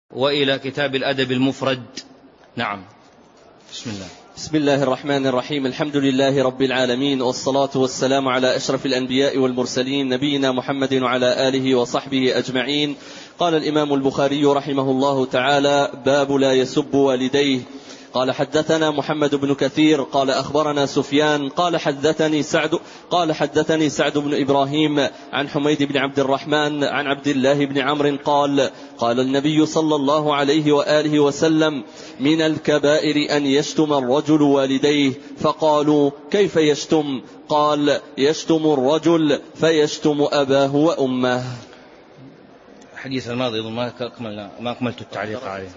وإلى كتاب الأدب المفرد. نعم. بسم الله. بسم الله الرحمن الرحيم. الحمد لله رب العالمين، والصلاة والسلام على أشرف الأنبياء والمرسلين، نبينا محمد وعلى آله وصحبه أجمعين. قال الإمام البخاري رحمه الله تعالى: باب لا يسب والديه. قال: حدثنا محمد بن كثير قال أخبرنا سفيان قال حدثني سعد بن إبراهيم عن حميد بن عبد الرحمن عن عبد الله بن عمرو قال النبي صلى الله عليه وآله وسلم: من الكبائر أن يشتم الرجل والديه. فقالوا: كيف يشتم؟ قال: يشتم الرجل فيشتم أباه وأمه. الحديث الماضي ما أكملت التعليق عليه.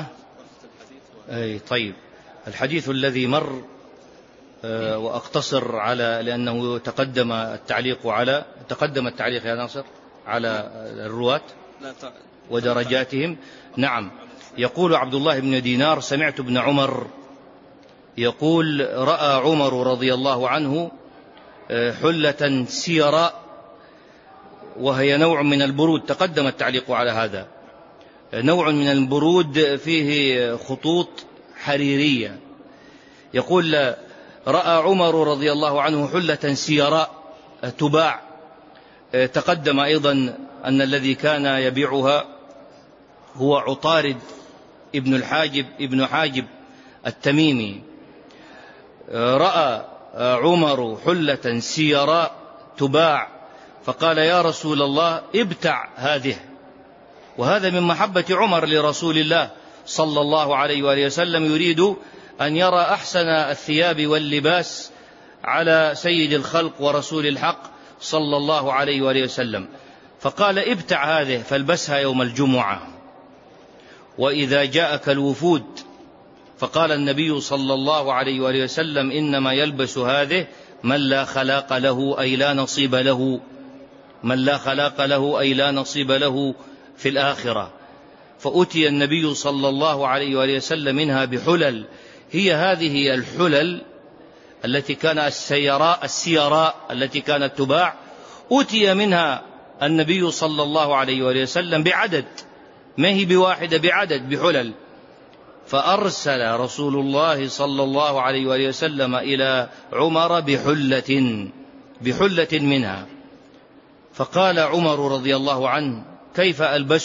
طيب، الحديث الذي مر وأقتصر على، لأنه تقدم التعليق يا ناصر على الرواة ودرجاتهم. نعم. يقول عبد الله بن دينار: سمعت ابن عمر يقول: رأى عمر رضي الله عنه حلة سيرا، وهي نوع من البرود، تقدم التعليق على هذا، نوع من البرود فيه خطوط حريرية. يقول: رأى عمر رضي الله عنه حلة سيراء تباع. تقدم أيضا أن الذي كان يبيعها هو عطارد ابن حاجب التميمي. رأى عمر حلة سيراء تباع فقال: يا رسول الله ابتع هذه. وهذا من محبة عمر لرسول الله صلى الله عليه وآله وسلم، يريد أن يرى أحسن الثياب واللباس على سيد الخلق ورسول الحق صلى الله عليه وآله وسلم. فقال: ابتع هذه فالبسها يوم الجمعة وإذا جاءك الوفود. فقال النبي صلى الله عليه وآله وسلم: إنما يلبس هذه من لا خلاق له أي لا نصيب له، من لا خلاق له أي لا نصيب له في الآخرة. فأتي النبي صلى الله عليه وآله وسلم منها بحلل، هي هذه الحلل التي كان السيراء التي كانت تباع، أتي منها النبي صلى الله عليه وآله وسلم بعدد، ما هي بواحدة، بعدد، بحلل. فأرسل رسول الله صلى الله عليه وآله وسلم إلى عمر بحلة منها. فقال عمر رضي الله عنه: كيف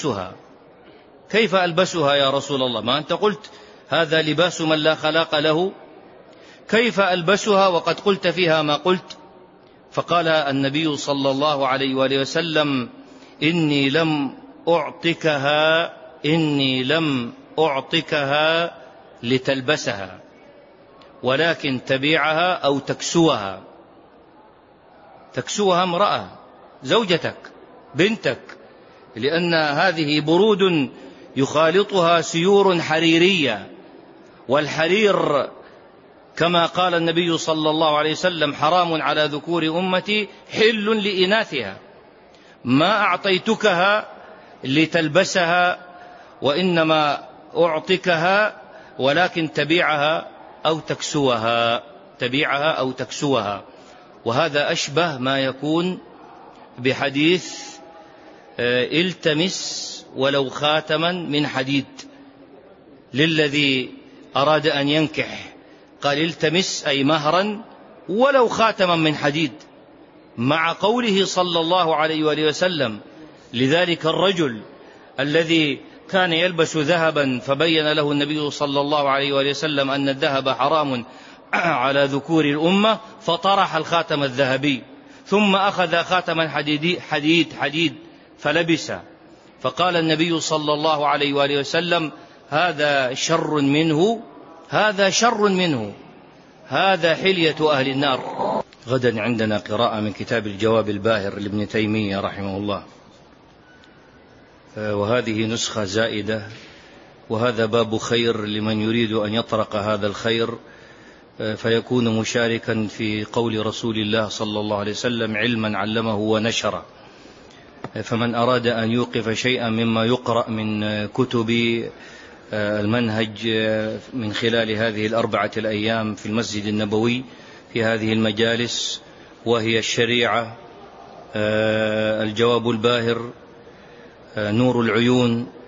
ألبسها يا رسول الله؟ ما أنت قلت هذا لباس من لا خلاق له، كيف ألبسها وقد قلت فيها ما قلت؟ فقال النبي صلى الله عليه وآله وسلم: إني لم أعطكها لتلبسها، ولكن تبيعها أو تكسوها امرأة، زوجتك، بنتك، لأن هذه برود يخالطها سيور حريرية. والحرير كما قال النبي صلى الله عليه وسلم: حرام على ذكور أمتي حل لإناثها. ما أعطيتكها لتلبسها، وإنما أعطكها ولكن تبيعها أو تكسوها. وهذا أشبه ما يكون بحديث: التمس ولو خاتما من حديد، للذي أراد أن ينكح قال: التمس أي مهرا ولو خاتما من حديد، مع قوله صلى الله عليه وآله وسلم لذلك الرجل الذي كان يلبس ذهبا، فبين له النبي صلى الله عليه وآله وسلم أن الذهب حرام على ذكور الأمة، فطرح الخاتم الذهبي ثم أخذ خاتما حديد فلبس. فقال النبي صلى الله عليه وآله وسلم: هذا شر منه، هذا حلية أهل النار. غدا عندنا قراءة من كتاب الجواب الباهر لابن تيمية رحمه الله، وهذه نسخة زائدة، وهذا باب خير لمن يريد أن يطرق هذا الخير فيكون مشاركا في قول رسول الله صلى الله عليه وسلم: علما علمه ونشره. فمن أراد أن يوقف شيئا مما يقرأ من كتب المنهج من خلال هذه 4 الأيام في المسجد النبوي في هذه المجالس، وهي الشريعة، الجواب الباهر، نور العيون،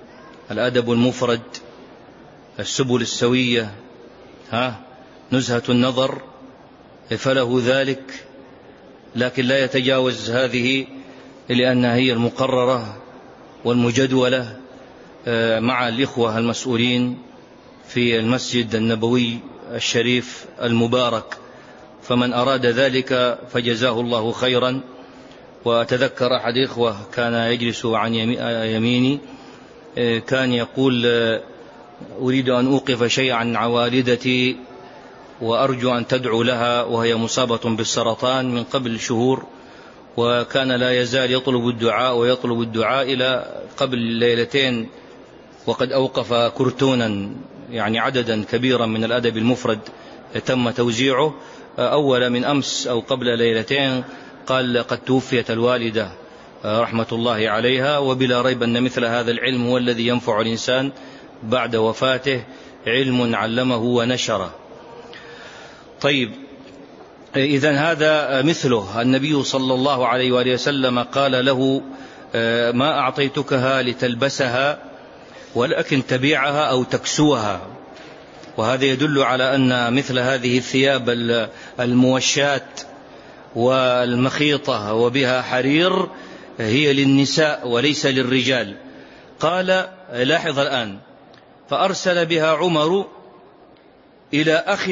الأدب المفرد، السبل السوية، نزهة النظر، فله ذلك، لكن لا يتجاوز هذه لأنها هي المقررة والمجدولة مع الإخوة المسؤولين في المسجد النبوي الشريف المبارك، فمن أراد ذلك فجزاه الله خيرا. وأتذكر أحد إخوة كان يجلس عن يميني كان يقول: أريد أن أوقف شيئا عن والدتي وأرجو أن تدعو لها، وهي مصابة بالسرطان من قبل شهور، وكان لا يزال يطلب الدعاء إلى قبل ليلتين، وقد أوقف كرتونا يعني عددا كبيرا من الأدب المفرد تم توزيعه أول من أمس أو قبل ليلتين. قال: قد توفيت الوالدة رحمة الله عليها، وبلا ريب أن مثل هذا العلم هو الذي ينفع الإنسان بعد وفاته، علم علمه ونشره. طيب، إذن هذا مثله. النبي صلى الله عليه وآله وسلم قال له: ما أعطيتكها لتلبسها ولكن تبيعها أو تكسوها. وهذا يدل على أن مثل هذه الثياب الموشات والمخيطة وبها حرير هي للنساء وليس للرجال. قال: لاحظ الآن: فأرسل بها عمر إلى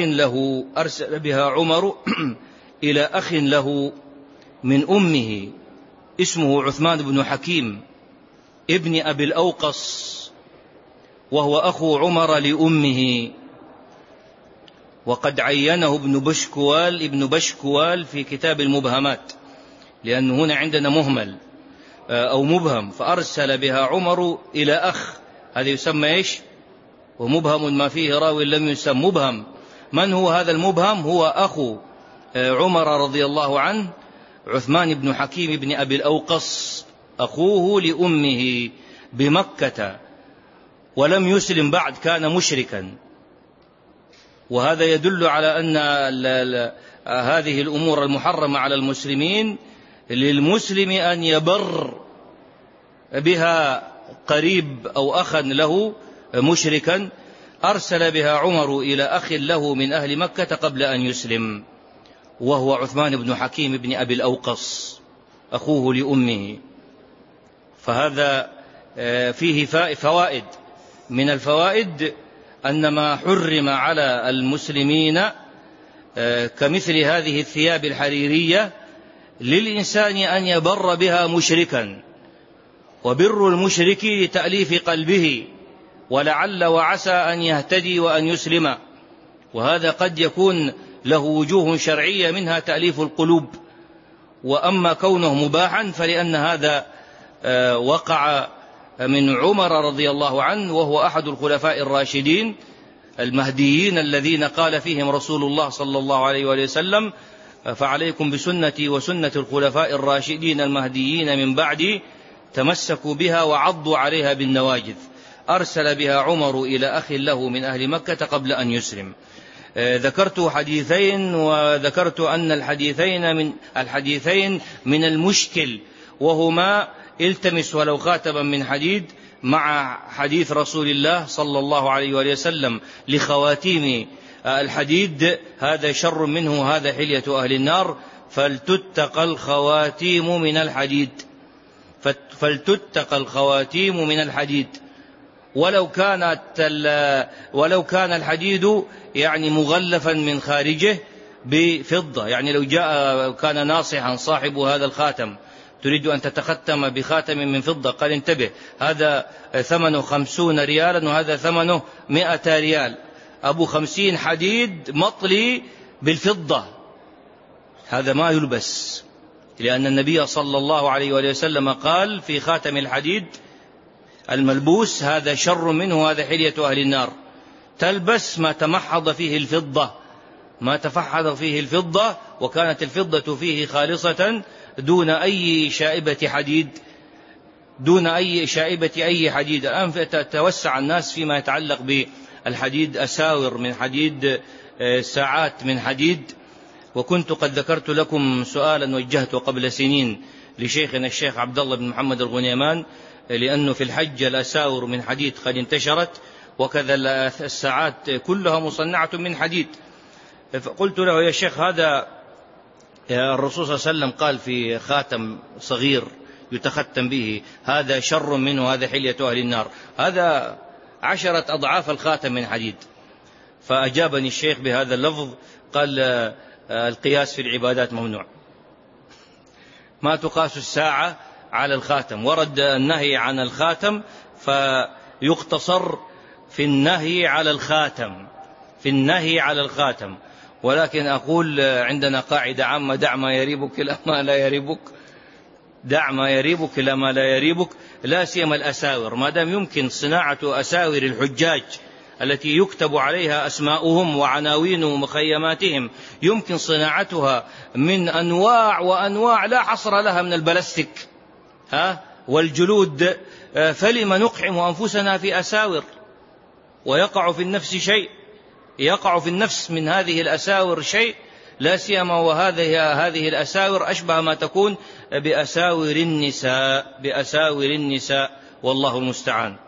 أخ له من أمه اسمه عثمان بن حكيم ابن أبي الأوقص، وهو أخو عمر لأمه، وقد عينه ابن بشكوال في كتاب المبهمات، لأنه هنا عندنا مهمل أو مبهم. فأرسل بها عمر إلى أخ، هذا يسمى إيش؟ ومبهم ما فيه راوي لم يسمى مبهم. من هو هذا المبهم؟ هو أخو عمر رضي الله عنه، عثمان بن حكيم بن أبي الأوقص، أخوه لأمه بمكة، ولم يسلم بعد، كان مشركا. وهذا يدل على أن هذه الأمور المحرمة على المسلمين للمسلم أن يبر بها قريب أو أخا له مشركا. أرسل بها عمر إلى أخ له من أهل مكة قبل أن يسلم، وهو عثمان بن حكيم بن أبي الأوقص، أخوه لأمه. فهذا فيه فوائد. من الفوائد أن ما حرم على المسلمين كمثل هذه الثياب الحريرية للإنسان أن يبر بها مشركا، وبر المشرك تأليف قلبه، ولعل وعسى أن يهتدي وأن يسلم. وهذا قد يكون له وجوه شرعية، منها تأليف القلوب. وأما كونه مباحا فلأن هذا وقع من عمر رضي الله عنه، وهو أحد الخلفاء الراشدين المهديين الذين قال فيهم رسول الله صلى الله عليه وآله وسلم: فعليكم بسنتي وسنة الخلفاء الراشدين المهديين من بعدي، تمسكوا بها وعضوا عليها بالنواجذ. أرسل بها عمر إلى أخ له من أهل مكة قبل أن يسلم. ذكرت حديثين، وذكرت أن الحديثين من المشكل، وهما: التمس ولو خاتما من حديد، مع حديث رسول الله صلى الله عليه وآله وسلم لخواتيم الحديد: هذا شر منه، هذا حلية أهل النار، فلتتق الخواتيم من الحديد. ولو كان الحديد يعني مغلفا من خارجه بفضة، يعني لو جاء كان ناصحا صاحب هذا الخاتم تريد أن تتختم بخاتم من فضة، قال: انتبه، هذا ثمنه 50 ريالا وهذا ثمنه 100 ريال، أبو 50 حديد مطلي بالفضة، هذا ما يلبس، لأن النبي صلى الله عليه وآله وسلم قال في خاتم الحديد الملبوس: هذا شر منه، هذا حلية أهل النار. تلبس ما تمحض فيه الفضة، وكانت الفضة فيه خالصة دون أي شائبة أي حديد. الآن توسع الناس فيما يتعلق بالحديد، أساور من حديد، ساعات من حديد. وكنت قد ذكرت لكم سؤالا وجهته قبل سنين لشيخنا الشيخ عبد الله بن محمد الغنيمان لأنه في الحج الأساور من حديد قد انتشرت، وكذا الساعات كلها مصنعة من حديد. فقلت له: يا شيخ، هذا الرسول صلى الله عليه وسلم قال في خاتم صغير يتختم به: هذا شر منه، هذا حلية أهل النار، هذا 10 أضعاف الخاتم من حديد. فأجابني الشيخ بهذا اللفظ، قال: القياس في العبادات ممنوع، ما تقاس الساعة على الخاتم، ورد النهي عن الخاتم فيقتصر في النهي على الخاتم، في النهي على الخاتم. ولكن أقول عندنا قاعدة عامة: دع ما يريبك إلى ما لا يريبك، دع ما يريبك إلى ما لا يريبك، لا سيما الأساور. ما دام يمكن صناعة أساور الحجاج التي يكتب عليها أسماؤهم وعناوين مخيماتهم، يمكن صناعتها من أنواع وأنواع لا حصر لها من البلاستيك والجلود، فلما نقحم أنفسنا في أساور؟ ويقع في النفس شيء، يقع في النفس من هذه الأساور شيء، لا سيما هذه الأساور أشبه ما تكون بأساور النساء، بأساور النساء، والله المستعان.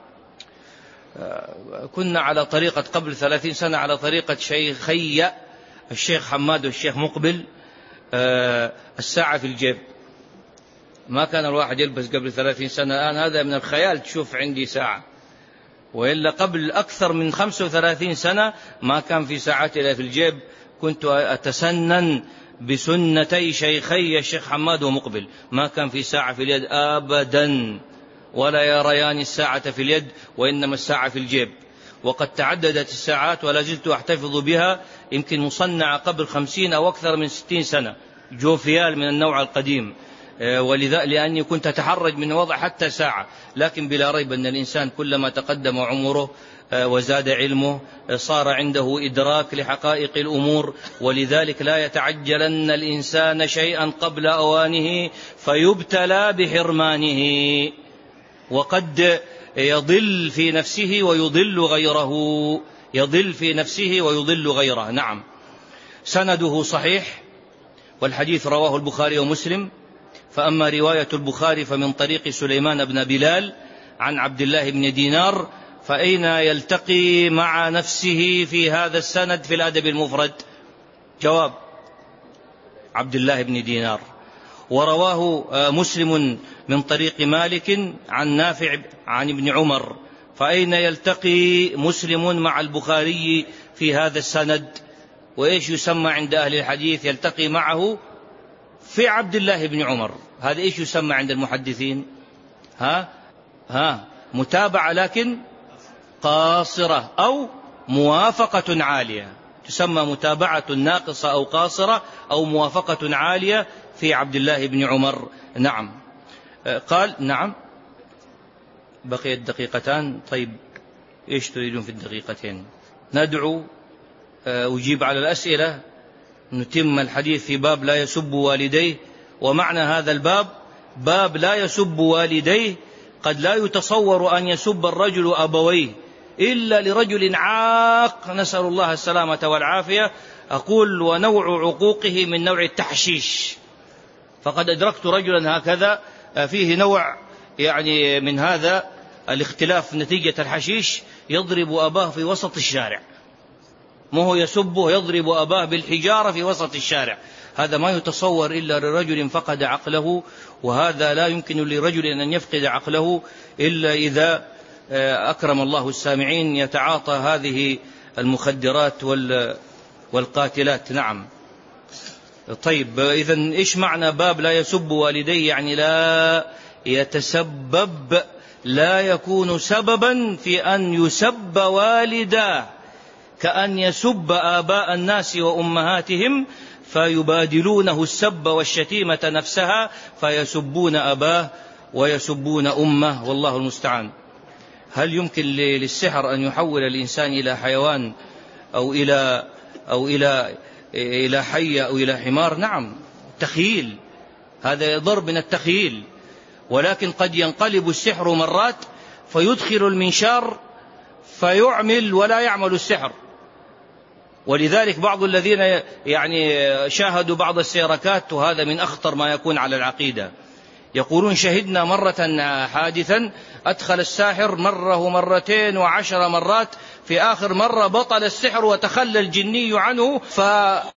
كنا على طريقة قبل 30 سنة على طريقة شيخي الشيخ حماد والشيخ مقبل، الساعة في الجيب. ما كان الواحد يلبس قبل 30 سنة، الآن هذا من الخيال تشوف عندي ساعة، وإلا قبل أكثر من 35 سنة ما كان في ساعات إلا في الجيب. كنت أتسنن بسنتي شيخي الشيخ حماد ومقبل، ما كان في ساعة في اليد أبدا، ولا يريان الساعة في اليد، وإنما الساعة في الجيب. وقد تعددت الساعات ولا زلت أحتفظ بها، يمكن مصنعة قبل 50 أو أكثر من 60 سنة، جوفيال من النوع القديم، ولذا لأني كنت أتحرج من وضع حتى ساعة. لكن بلا ريب أن الإنسان كلما تقدم عمره وزاد علمه صار عنده إدراك لحقائق الأمور، ولذلك لا يتعجلن الإنسان شيئا قبل أوانه فيبتلى بحرمانه، وقد يضل في نفسه ويضل غيره، يضل في نفسه ويضل غيره. نعم، سنده صحيح، والحديث رواه البخاري ومسلم. فأما رواية البخاري فمن طريق سليمان بن بلال عن عبد الله بن دينار، فأين يلتقي مع نفسه في هذا السند في الأدب المفرد؟ جواب: عبد الله بن دينار. ورواه مسلم من طريق مالك عن نافع عن ابن عمر، فأين يلتقي مسلم مع البخاري في هذا السند؟ وإيش يسمى عند أهل الحديث يلتقي معه؟ في عبد الله بن عمر. هذا إيش يسمى عند المحدثين؟ متابعة لكن قاصرة أو موافقة عالية، تسمى متابعة ناقصة أو قاصرة أو موافقة عالية في عبد الله بن عمر. نعم. قال: نعم، بقيت دقيقتان. طيب، إيش تريدون في الدقيقتين؟ ندعو، أجيب على الأسئلة، نتم الحديث في باب لا يسب والديه. ومعنى هذا الباب باب لا يسب والديه. قد لا يتصور أن يسب الرجل أبويه إلا لرجل عاق، نسأل الله السلامة والعافية. أقول: ونوع عقوقه من نوع التحشيش، فقد أدركت رجلا هكذا فيه نوع يعني من هذا الاختلاف نتيجة الحشيش، يضرب أباه في وسط الشارع، ما هو يسبه، يضرب أباه بالحجارة في وسط الشارع. هذا ما يتصور إلا لرجل فقد عقله، وهذا لا يمكن لرجل أن يفقد عقله إلا إذا أكرم الله السامعين يتعاطى هذه المخدرات والقاتلات. نعم. طيب، إذن إيش معنى باب لا يسب والديه؟ يعني لا يتسبب، لا يكون سببا في أن يسب والداه، كأن يسب آباء الناس وأمهاتهم فيبادلونه السب والشتيمة نفسها، فيسبون أباه ويسبون أمه، والله المستعان. هل يمكن للسحر أن يحول الإنسان إلى حيوان أو إلى حية أو إلى حمار؟ نعم، تخيل، هذا يضرب من التخيل. ولكن قد ينقلب السحر مرات فيدخل المنشار فيعمل ولا يعمل السحر. ولذلك بعض الذين يعني شاهدوا بعض السيركات، وهذا من أخطر ما يكون على العقيدة، يقولون شهدنا مرة حادثا أدخل الساحر مرة ومرتين و10 مرات، في آخر مرة بطل السحر وتخلى الجني عنه